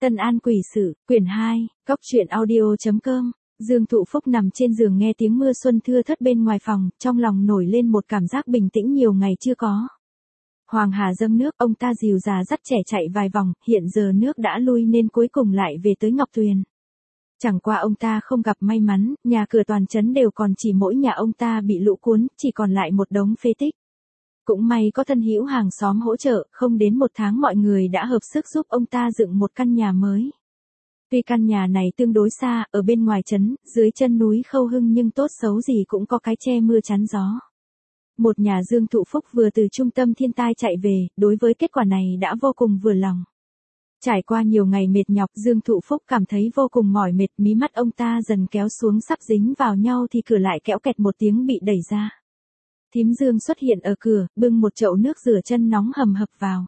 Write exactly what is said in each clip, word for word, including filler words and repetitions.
Tân An Quỷ Sự, quyển hai, cóc truyện audio chấm com. Dương Thụ Phúc nằm trên giường nghe tiếng mưa xuân thưa thớt bên ngoài phòng, trong lòng nổi lên một cảm giác bình tĩnh nhiều ngày chưa có. Hoàng Hà dâng nước, ông ta dìu dà dắt trẻ chạy vài vòng, hiện giờ nước đã lui nên cuối cùng lại về tới Ngọc Tuyền. Chẳng qua ông ta không gặp may mắn, nhà cửa toàn trấn đều còn chỉ mỗi nhà ông ta bị lũ cuốn, chỉ còn lại một đống phế tích. Cũng may có thân hữu hàng xóm hỗ trợ, không đến một tháng mọi người đã hợp sức giúp ông ta dựng một căn nhà mới. Tuy căn nhà này tương đối xa, ở bên ngoài trấn, dưới chân núi Khâu Hưng nhưng tốt xấu gì cũng có cái che mưa chắn gió. Một nhà Dương Thụ Phúc vừa từ trung tâm thiên tai chạy về, đối với kết quả này đã vô cùng vừa lòng. Trải qua nhiều ngày mệt nhọc, Dương Thụ Phúc cảm thấy vô cùng mỏi mệt, mí mắt ông ta dần kéo xuống sắp dính vào nhau thì cửa lại kéo kẹt một tiếng bị đẩy ra. Thím Dương xuất hiện ở cửa, bưng một chậu nước rửa chân nóng hầm hập vào.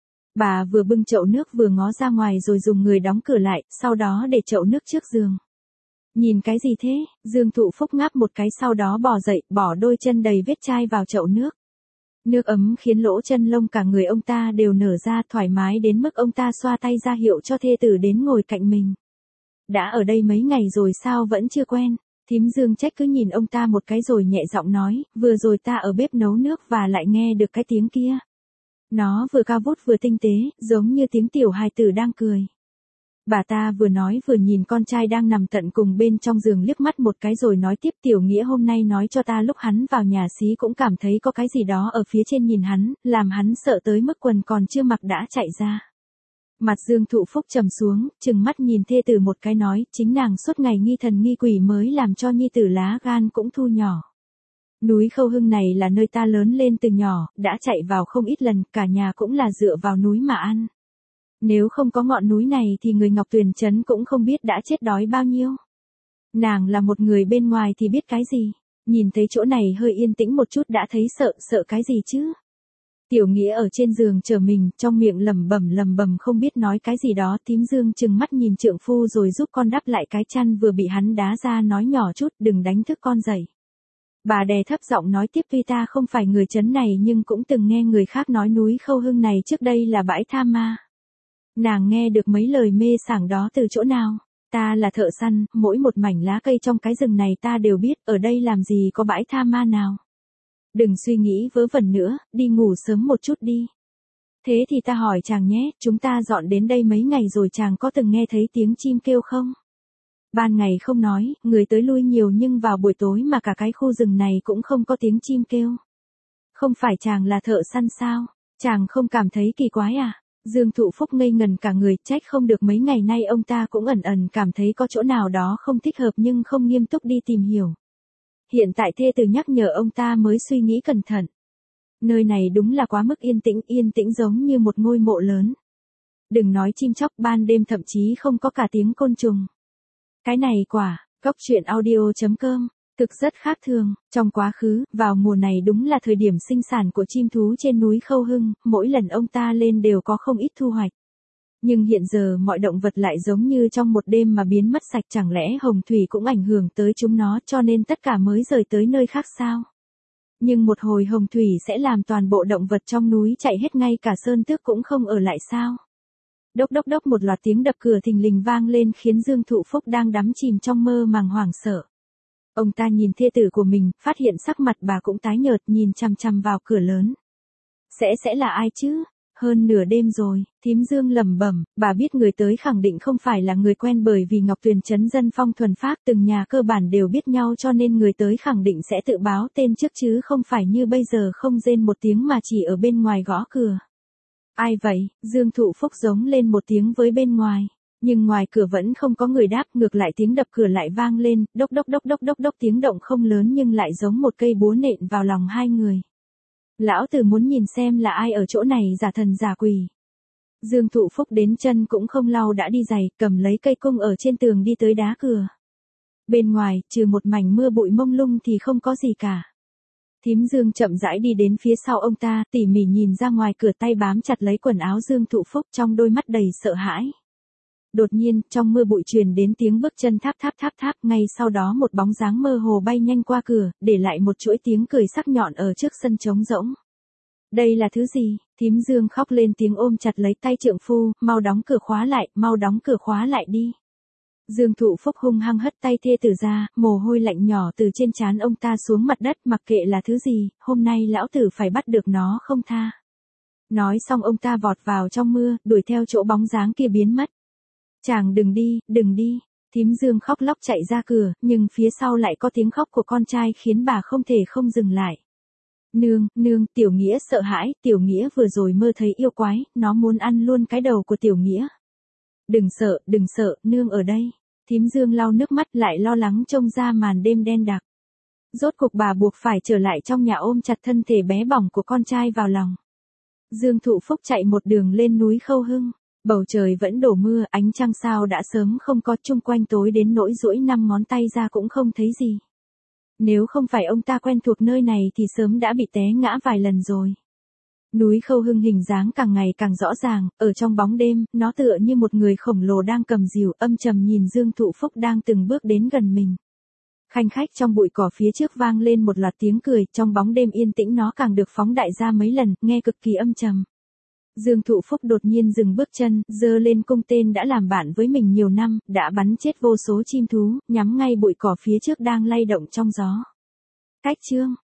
Bà vừa bưng chậu nước vừa ngó ra ngoài rồi dùng người đóng cửa lại, sau đó để chậu nước trước giường. Nhìn cái gì thế? Dương Thụ Phúc ngáp một cái sau đó bò dậy, bỏ đôi chân đầy vết chai vào chậu nước. Nước ấm khiến lỗ chân lông cả người ông ta đều nở ra thoải mái đến mức ông ta xoa tay ra hiệu cho thê tử đến ngồi cạnh mình. Đã ở đây mấy ngày rồi sao vẫn chưa quen? Thím Dương trách cứ nhìn ông ta một cái rồi nhẹ giọng nói, vừa rồi ta ở bếp nấu nước và lại nghe được cái tiếng kia. Nó vừa cao vút vừa tinh tế, giống như tiếng tiểu hài tử đang cười. Bà ta vừa nói vừa nhìn con trai đang nằm tận cùng bên trong giường liếc mắt một cái rồi nói tiếp, Tiểu Nghĩa hôm nay nói cho ta lúc hắn vào nhà xí cũng cảm thấy có cái gì đó ở phía trên nhìn hắn, làm hắn sợ tới mức quần còn chưa mặc đã chạy ra. Mặt Dương Thụ Phúc trầm xuống, trừng mắt nhìn thê tử một cái nói, chính nàng suốt ngày nghi thần nghi quỷ mới làm cho nhi tử lá gan cũng thu nhỏ. Núi Khâu Hưng này là nơi ta lớn lên từ nhỏ, đã chạy vào không ít lần, cả nhà cũng là dựa vào núi mà ăn. Nếu không có ngọn núi này thì người Ngọc Tuyền trấn cũng không biết đã chết đói bao nhiêu. Nàng là một người bên ngoài thì biết cái gì, nhìn thấy chỗ này hơi yên tĩnh một chút đã thấy sợ, sợ cái gì chứ. Tiểu Nghĩa ở trên giường chờ mình, trong miệng lẩm bẩm lẩm bẩm không biết nói cái gì đó, Thím Dương trừng mắt nhìn trượng phu rồi giúp con đắp lại cái chăn vừa bị hắn đá ra, nói nhỏ chút, đừng đánh thức con dậy. Bà đè thấp giọng nói tiếp, tuy ta không phải người trấn này nhưng cũng từng nghe người khác nói núi Khâu Hưng này trước đây là bãi tha ma. Nàng nghe được mấy lời mê sảng đó từ chỗ nào? Ta là thợ săn, mỗi một mảnh lá cây trong cái rừng này ta đều biết, ở đây làm gì có bãi tha ma nào. Đừng suy nghĩ vớ vẩn nữa, đi ngủ sớm một chút đi. Thế thì ta hỏi chàng nhé, chúng ta dọn đến đây mấy ngày rồi chàng có từng nghe thấy tiếng chim kêu không? Ban ngày không nói, người tới lui nhiều nhưng vào buổi tối mà cả cái khu rừng này cũng không có tiếng chim kêu. Không phải chàng là thợ săn sao? Chàng không cảm thấy kỳ quái à? Dương Thụ Phúc ngây ngần cả người, trách không được mấy ngày nay ông ta cũng ẩn ẩn cảm thấy có chỗ nào đó không thích hợp nhưng không nghiêm túc đi tìm hiểu. Hiện tại thê tử nhắc nhở ông ta mới suy nghĩ cẩn thận. Nơi này đúng là quá mức yên tĩnh, yên tĩnh giống như một ngôi mộ lớn. Đừng nói chim chóc, ban đêm thậm chí không có cả tiếng côn trùng. Cái này quả, cóc truyện audio chấm com. Thực rất khác thường, trong quá khứ, vào mùa này đúng là thời điểm sinh sản của chim thú trên núi Khâu Hưng, mỗi lần ông ta lên đều có không ít thu hoạch. Nhưng hiện giờ mọi động vật lại giống như trong một đêm mà biến mất sạch, chẳng lẽ hồng thủy cũng ảnh hưởng tới chúng nó cho nên tất cả mới rời tới nơi khác sao? Nhưng một hồi hồng thủy sẽ làm toàn bộ động vật trong núi chạy hết, ngay cả sơn tước cũng không ở lại sao? Đốc đốc đốc, một loạt tiếng đập cửa thình lình vang lên khiến Dương Thụ Phúc đang đắm chìm trong mơ màng hoảng sợ. Ông ta nhìn thê tử của mình, phát hiện sắc mặt bà cũng tái nhợt, nhìn chằm chằm vào cửa lớn. Sẽ sẽ là ai chứ? Hơn nửa đêm rồi, Thím Dương lẩm bẩm, bà biết người tới khẳng định không phải là người quen bởi vì Ngọc Tuyền trấn dân phong thuần phác, từng nhà cơ bản đều biết nhau cho nên người tới khẳng định sẽ tự báo tên trước chứ không phải như bây giờ không rên một tiếng mà chỉ ở bên ngoài gõ cửa. Ai vậy? Dương Thụ Phúc giống lên một tiếng với bên ngoài. Nhưng ngoài cửa vẫn không có người đáp, ngược lại tiếng đập cửa lại vang lên, đốc đốc đốc đốc đốc đốc, tiếng động không lớn nhưng lại giống một cây búa nện vào lòng hai người. Lão tử muốn nhìn xem là ai ở chỗ này giả thần giả quỷ. Dương Thụ Phúc đến chân cũng không lau đã đi giày, cầm lấy cây cung ở trên tường đi tới đá cửa. Bên ngoài, trừ một mảnh mưa bụi mông lung thì không có gì cả. Thím Dương chậm rãi đi đến phía sau ông ta, tỉ mỉ nhìn ra ngoài cửa, tay bám chặt lấy quần áo Dương Thụ Phúc, trong đôi mắt đầy sợ hãi. Đột nhiên, trong mưa bụi truyền đến tiếng bước chân tháp tháp tháp tháp, ngay sau đó một bóng dáng mơ hồ bay nhanh qua cửa, để lại một chuỗi tiếng cười sắc nhọn ở trước sân trống rỗng. Đây là thứ gì? Thím Dương khóc lên tiếng ôm chặt lấy tay trượng phu, mau đóng cửa khóa lại, mau đóng cửa khóa lại đi. Dương Thụ Phúc hung hăng hất tay thê tử ra, mồ hôi lạnh nhỏ từ trên trán ông ta xuống mặt đất, mặc kệ là thứ gì, hôm nay lão tử phải bắt được nó không tha. Nói xong ông ta vọt vào trong mưa, đuổi theo chỗ bóng dáng kia biến mất. Chàng đừng đi, đừng đi. Thím Dương khóc lóc chạy ra cửa, nhưng phía sau lại có tiếng khóc của con trai khiến bà không thể không dừng lại. Nương, nương, Tiểu Nghĩa sợ hãi, Tiểu Nghĩa vừa rồi mơ thấy yêu quái, nó muốn ăn luôn cái đầu của Tiểu Nghĩa. Đừng sợ, đừng sợ, nương ở đây. Thím Dương lau nước mắt lại lo lắng trông ra màn đêm đen đặc. Rốt cuộc bà buộc phải trở lại trong nhà ôm chặt thân thể bé bỏng của con trai vào lòng. Dương Thụ Phúc chạy một đường lên núi Khâu Hưng. Bầu trời vẫn đổ mưa, ánh trăng sao đã sớm không có, chung quanh tối đến nỗi duỗi năm ngón tay ra cũng không thấy gì. Nếu không phải ông ta quen thuộc nơi này thì sớm đã bị té ngã vài lần rồi. Núi Khâu Hưng hình dáng càng ngày càng rõ ràng, ở trong bóng đêm, nó tựa như một người khổng lồ đang cầm rìu âm trầm nhìn Dương Thụ Phúc đang từng bước đến gần mình. Khanh khách trong bụi cỏ phía trước vang lên một loạt tiếng cười, trong bóng đêm yên tĩnh nó càng được phóng đại ra mấy lần, nghe cực kỳ âm trầm. Dương Thụ Phúc đột nhiên dừng bước chân, giơ lên cung tên đã làm bạn với mình nhiều năm, đã bắn chết vô số chim thú, nhắm ngay bụi cỏ phía trước đang lay động trong gió. Cách chương